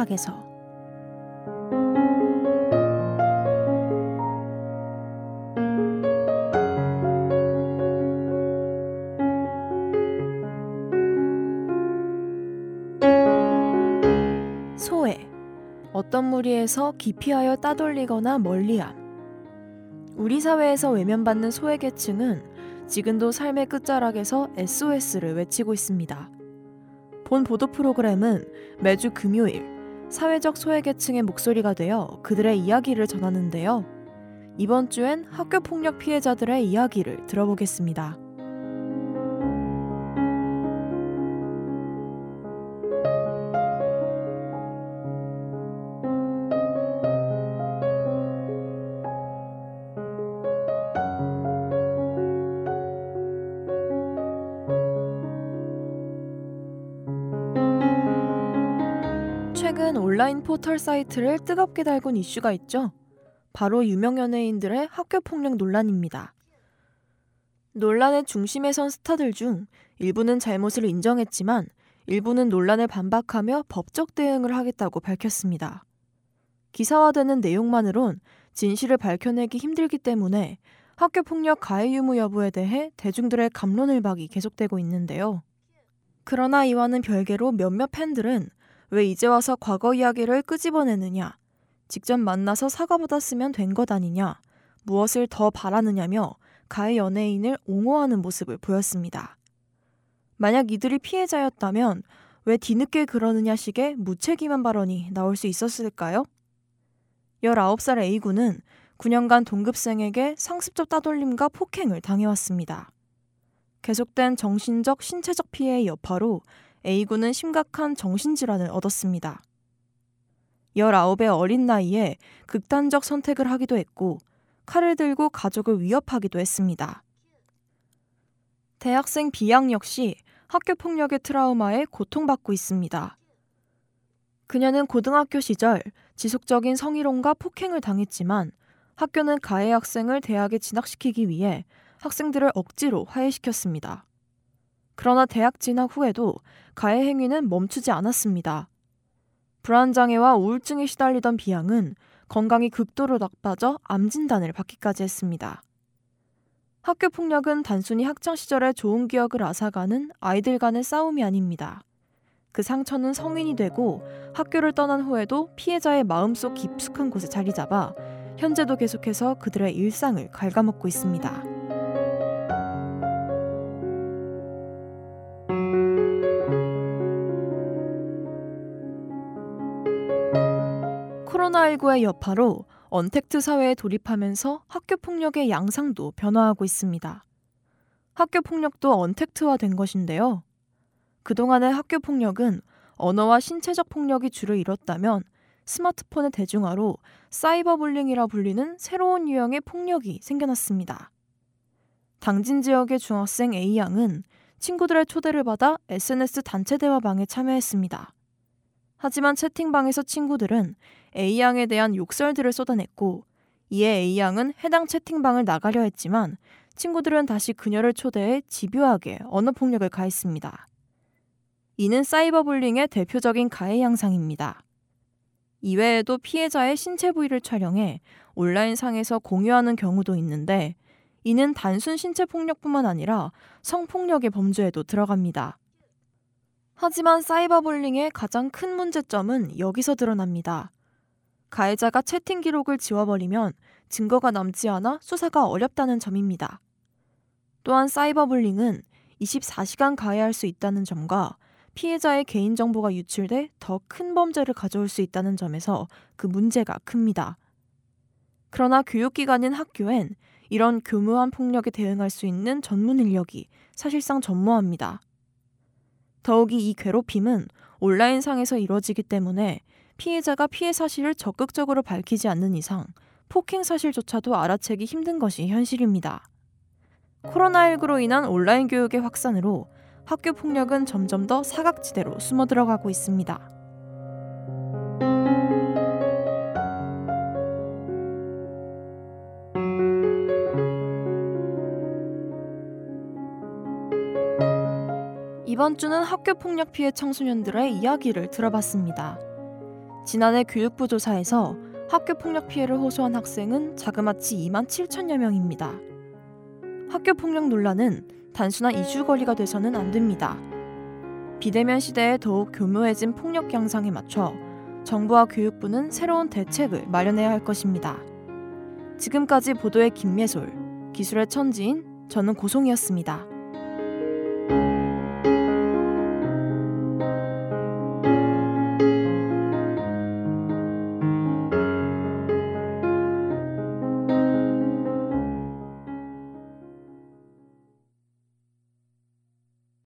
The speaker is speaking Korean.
학에서. 소외. 어떤 무리에서 기피하여 따돌리거나 멀리함. 우리 사회에서 외면받는 소외계층은 지금도 삶의 끝자락에서 SOS를 외치고 있습니다. 본 보도 프로그램은 매주 금요일 사회적 소외계층의 목소리가 되어 그들의 이야기를 전하는데요. 이번 주엔 학교폭력 피해자들의 이야기를 들어보겠습니다. 최근 온라인 포털 사이트를 뜨겁게 달군 이슈가 있죠. 바로 유명 연예인들의 학교폭력 논란입니다. 논란의 중심에 선 스타들 중 일부는 잘못을 인정했지만 일부는 논란을 반박하며 법적 대응을 하겠다고 밝혔습니다. 기사화되는 내용만으론 진실을 밝혀내기 힘들기 때문에 학교폭력 가해 유무 여부에 대해 대중들의 갑론을박이 계속되고 있는데요. 그러나 이와는 별개로 몇몇 팬들은 왜 이제 와서 과거 이야기를 끄집어내느냐, 직접 만나서 사과받았으면 된 것 아니냐, 무엇을 더 바라느냐며 가해 연예인을 옹호하는 모습을 보였습니다. 만약 이들이 피해자였다면 왜 뒤늦게 그러느냐 식의 무책임한 발언이 나올 수 있었을까요? 19살 A군은 9년간 동급생에게 상습적 따돌림과 폭행을 당해왔습니다. 계속된 정신적, 신체적 피해의 여파로 A군은 심각한 정신질환을 얻었습니다. 19의 어린 나이에 극단적 선택을 하기도 했고 칼을 들고 가족을 위협하기도 했습니다. 대학생 B양 역시 학교폭력의 트라우마에 고통받고 있습니다. 그녀는 고등학교 시절 지속적인 성희롱과 폭행을 당했지만 학교는 가해 학생을 대학에 진학시키기 위해 학생들을 억지로 화해시켰습니다. 그러나 대학 진학 후에도 가해 행위는 멈추지 않았습니다. 불안장애와 우울증에 시달리던 B양은 건강이 극도로 나빠져 암 진단을 받기까지 했습니다. 학교폭력은 단순히 학창시절의 좋은 기억을 앗아가는 아이들 간의 싸움이 아닙니다. 그 상처는 성인이 되고 학교를 떠난 후에도 피해자의 마음속 깊숙한 곳에 자리 잡아 현재도 계속해서 그들의 일상을 갉아먹고 있습니다. 코로나19의 여파로 언택트 사회에 돌입하면서 학교폭력의 양상도 변화하고 있습니다. 학교폭력도 언택트화된 것인데요. 그동안의 학교폭력은 언어와 신체적 폭력이 주를 이뤘다면 스마트폰의 대중화로 사이버불링이라 불리는 새로운 유형의 폭력이 생겨났습니다. 당진 지역의 중학생 A양은 친구들의 초대를 받아 SNS 단체 대화방에 참여했습니다. 하지만 채팅방에서 친구들은 A양에 대한 욕설들을 쏟아냈고 이에 A양은 해당 채팅방을 나가려 했지만 친구들은 다시 그녀를 초대해 집요하게 언어폭력을 가했습니다. 이는 사이버불링의 대표적인 가해 양상입니다. 이외에도 피해자의 신체 부위를 촬영해 온라인상에서 공유하는 경우도 있는데 이는 단순 신체 폭력뿐만 아니라 성폭력의 범죄에도 들어갑니다. 하지만 사이버불링의 가장 큰 문제점은 여기서 드러납니다. 가해자가 채팅 기록을 지워버리면 증거가 남지 않아 수사가 어렵다는 점입니다. 또한 사이버불링은 24시간 가해할 수 있다는 점과 피해자의 개인정보가 유출돼 더 큰 범죄를 가져올 수 있다는 점에서 그 문제가 큽니다. 그러나 교육기관인 학교엔 이런 교묘한 폭력에 대응할 수 있는 전문 인력이 사실상 전무합니다. 더욱이 이 괴롭힘은 온라인상에서 이루어지기 때문에 피해자가 피해 사실을 적극적으로 밝히지 않는 이상 폭행 사실조차도 알아채기 힘든 것이 현실입니다. 코로나19로 인한 온라인 교육의 확산으로 학교 폭력은 점점 더 사각지대로 숨어들어가고 있습니다. 이번 주는 학교 폭력 피해 청소년들의 이야기를 들어봤습니다. 지난해 교육부 조사에서 학교 폭력 피해를 호소한 학생은 자그마치 2만 7천여 명입니다. 학교 폭력 논란은 단순한 이슈거리가 돼서는 안 됩니다. 비대면 시대에 더욱 교묘해진 폭력 양상에 맞춰 정부와 교육부는 새로운 대책을 마련해야 할 것입니다. 지금까지 보도의 김예솔, 기술의 천지인, 저는 고송이었습니다.